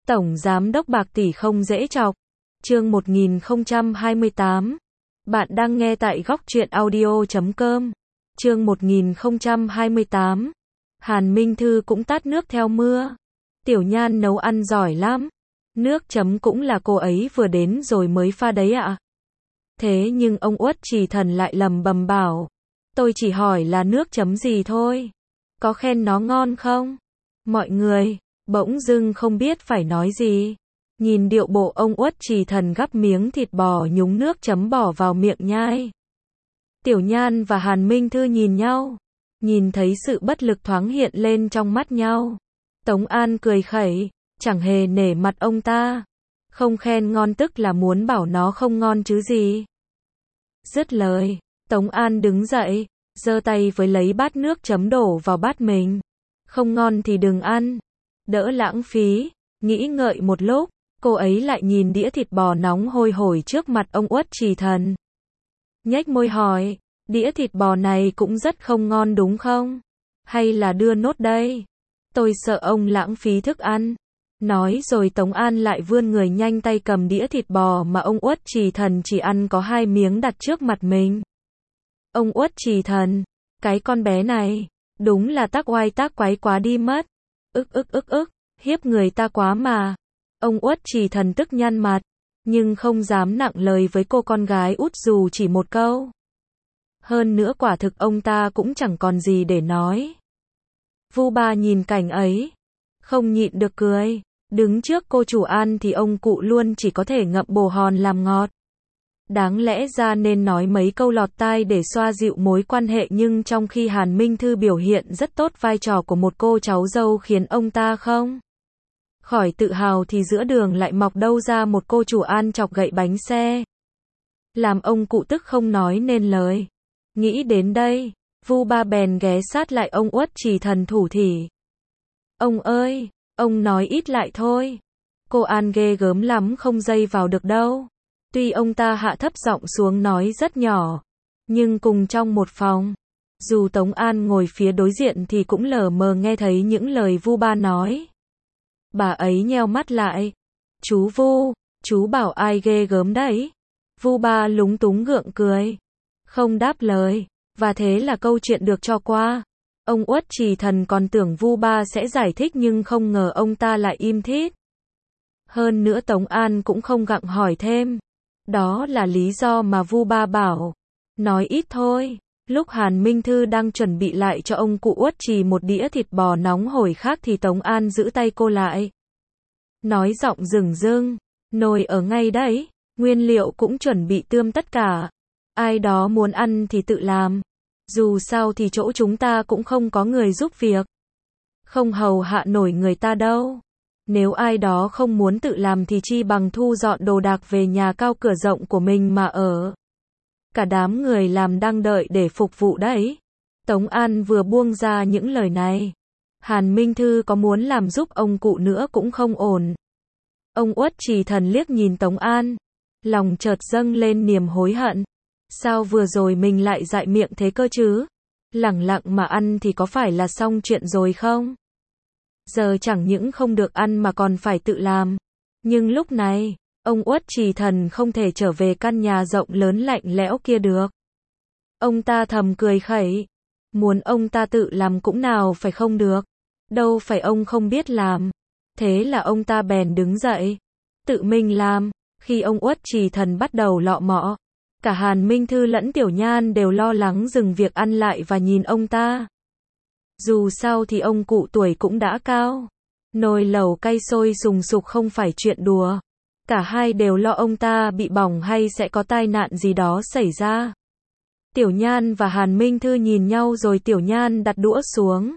Tổng Giám đốc bạc tỷ không dễ chọc. Chương 1028. Bạn đang nghe tại góc truyện audio.com. Chương 1028. Hàn Minh Thư cũng tát nước theo mưa. Tiểu Nhan nấu ăn giỏi lắm. Nước chấm cũng là cô ấy vừa đến rồi mới pha đấy ạ. Thế nhưng ông Uất Trì Thần lại lầm bầm bảo. Tôi chỉ hỏi là nước chấm gì thôi. Có khen nó ngon không? Mọi người bỗng dưng không biết phải nói gì. Nhìn điệu bộ ông Uất Trì Thần gắp miếng thịt bò nhúng nước chấm bỏ vào miệng nhai. Tiểu Nhan và Hàn Minh Thư nhìn nhau. Nhìn thấy sự bất lực thoáng hiện lên trong mắt nhau. Tống An cười khẩy, chẳng hề nể mặt ông ta. Không khen ngon tức là muốn bảo nó không ngon chứ gì. Dứt lời, Tống An đứng dậy, giơ tay với lấy bát nước chấm đổ vào bát mình. Không ngon thì đừng ăn. Đỡ lãng phí. Nghĩ ngợi một lúc, cô ấy lại nhìn đĩa thịt bò nóng hôi hổi trước mặt ông Uất Trì Thần. Nhếch môi hỏi, đĩa thịt bò này cũng rất không ngon đúng không? Hay là đưa nốt đây? Tôi sợ ông lãng phí thức ăn. Nói rồi Tống An lại vươn người nhanh tay cầm đĩa thịt bò mà ông Uất Trì Thần chỉ ăn có 2 miếng đặt trước mặt mình. Ông Uất Trì Thần, cái con bé này, đúng là tác oai tác quái quá đi mất. Ức, hiếp người ta quá mà. Ông Uất Trì Thần tức nhăn mặt, nhưng không dám nặng lời với cô con gái út dù chỉ một câu. Hơn nữa quả thực ông ta cũng chẳng còn gì để nói. Vu Ba nhìn cảnh ấy, không nhịn được cười. Đứng trước cô chủ An thì ông cụ luôn chỉ có thể ngậm bồ hòn làm ngọt. Đáng lẽ ra nên nói mấy câu lọt tai để xoa dịu mối quan hệ, nhưng trong khi Hàn Minh Thư biểu hiện rất tốt vai trò của một cô cháu dâu khiến ông ta không khỏi tự hào thì giữa đường lại mọc đâu ra một cô chủ An chọc gậy bánh xe. Làm ông cụ tức không nói nên lời. Nghĩ đến đây, Vu Ba bèn ghé sát lại ông Uất Trì Thần thủ thỉ. Ông ơi, ông nói ít lại thôi. Cô An ghê gớm lắm không dây vào được đâu. Tuy ông ta hạ thấp giọng xuống nói rất nhỏ, nhưng cùng trong một phòng. Dù Tống An ngồi phía đối diện thì cũng lờ mờ nghe thấy những lời Vu Ba nói. Bà ấy nheo mắt lại. Chú Vu, chú bảo ai ghê gớm đấy? Vu Ba lúng túng gượng cười, không đáp lời, và thế là câu chuyện được cho qua. Ông Uất Trì Thần còn tưởng Vu Ba sẽ giải thích nhưng không ngờ ông ta lại im thít. Hơn nữa Tống An cũng không gặng hỏi thêm. Đó là lý do mà Vu Ba bảo, nói ít thôi. Lúc Hàn Minh Thư đang chuẩn bị lại cho ông cụ Uất Trì một đĩa thịt bò nóng hổi khác thì Tống An giữ tay cô lại. Nói giọng rừng rưng, nồi ở ngay đấy, nguyên liệu cũng chuẩn bị tươm tất cả. Ai đó muốn ăn thì tự làm. Dù sao thì chỗ chúng ta cũng không có người giúp việc. Không hầu hạ nổi người ta đâu. Nếu ai đó không muốn tự làm thì chi bằng thu dọn đồ đạc về nhà cao cửa rộng của mình mà ở. Cả đám người làm đang đợi để phục vụ đấy. Tống An vừa buông ra những lời này. Hàn Minh Thư có muốn làm giúp ông cụ nữa cũng không ổn. Ông Uất Trì Thần liếc nhìn Tống An. Lòng chợt dâng lên niềm hối hận. Sao vừa rồi mình lại dại miệng thế cơ chứ? Lẳng lặng mà ăn thì có phải là xong chuyện rồi không? Giờ chẳng những không được ăn mà còn phải tự làm. Nhưng lúc này, ông Uất Trì Thần không thể trở về căn nhà rộng lớn lạnh lẽo kia được. Ông ta thầm cười khẩy. Muốn ông ta tự làm cũng nào phải không được. Đâu phải ông không biết làm. Thế là ông ta bèn đứng dậy, tự mình làm. Khi ông Uất Trì Thần bắt đầu lọ mọ, cả Hàn Minh Thư lẫn Tiểu Nhan đều lo lắng dừng việc ăn lại và nhìn ông ta. Dù sao thì ông cụ tuổi cũng đã cao. Nồi lẩu cay sôi sùng sục không phải chuyện đùa. Cả hai đều lo ông ta bị bỏng hay sẽ có tai nạn gì đó xảy ra. Tiểu Nhan và Hàn Minh Thư nhìn nhau rồi Tiểu Nhan đặt đũa xuống.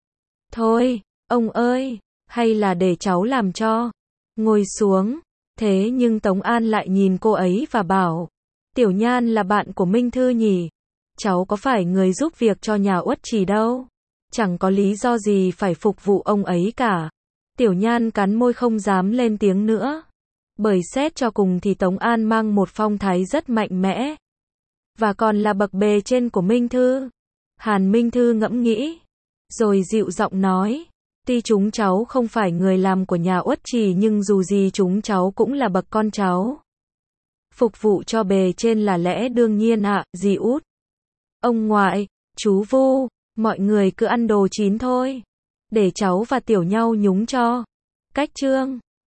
Thôi, ông ơi, hay là để cháu làm cho. Ngồi xuống. Thế nhưng Tống An lại nhìn cô ấy và bảo. Tiểu Nhan là bạn của Minh Thư nhỉ? Cháu có phải người giúp việc cho nhà Uất Trì đâu. Chẳng có lý do gì phải phục vụ ông ấy cả. Tiểu Nhan cắn môi không dám lên tiếng nữa. Bởi xét cho cùng thì Tống An mang một phong thái rất mạnh mẽ. Và còn là bậc bề trên của Minh Thư. Hàn Minh Thư ngẫm nghĩ. Rồi dịu giọng nói. Tuy chúng cháu không phải người làm của nhà Uất Trì nhưng dù gì chúng cháu cũng là bậc con cháu. Phục vụ cho bề trên là lẽ đương nhiên ạ, dì Út. Ông ngoại, chú Vu, mọi người cứ ăn đồ chín thôi. Để cháu và Tiểu Nhau nhúng cho. Cách chương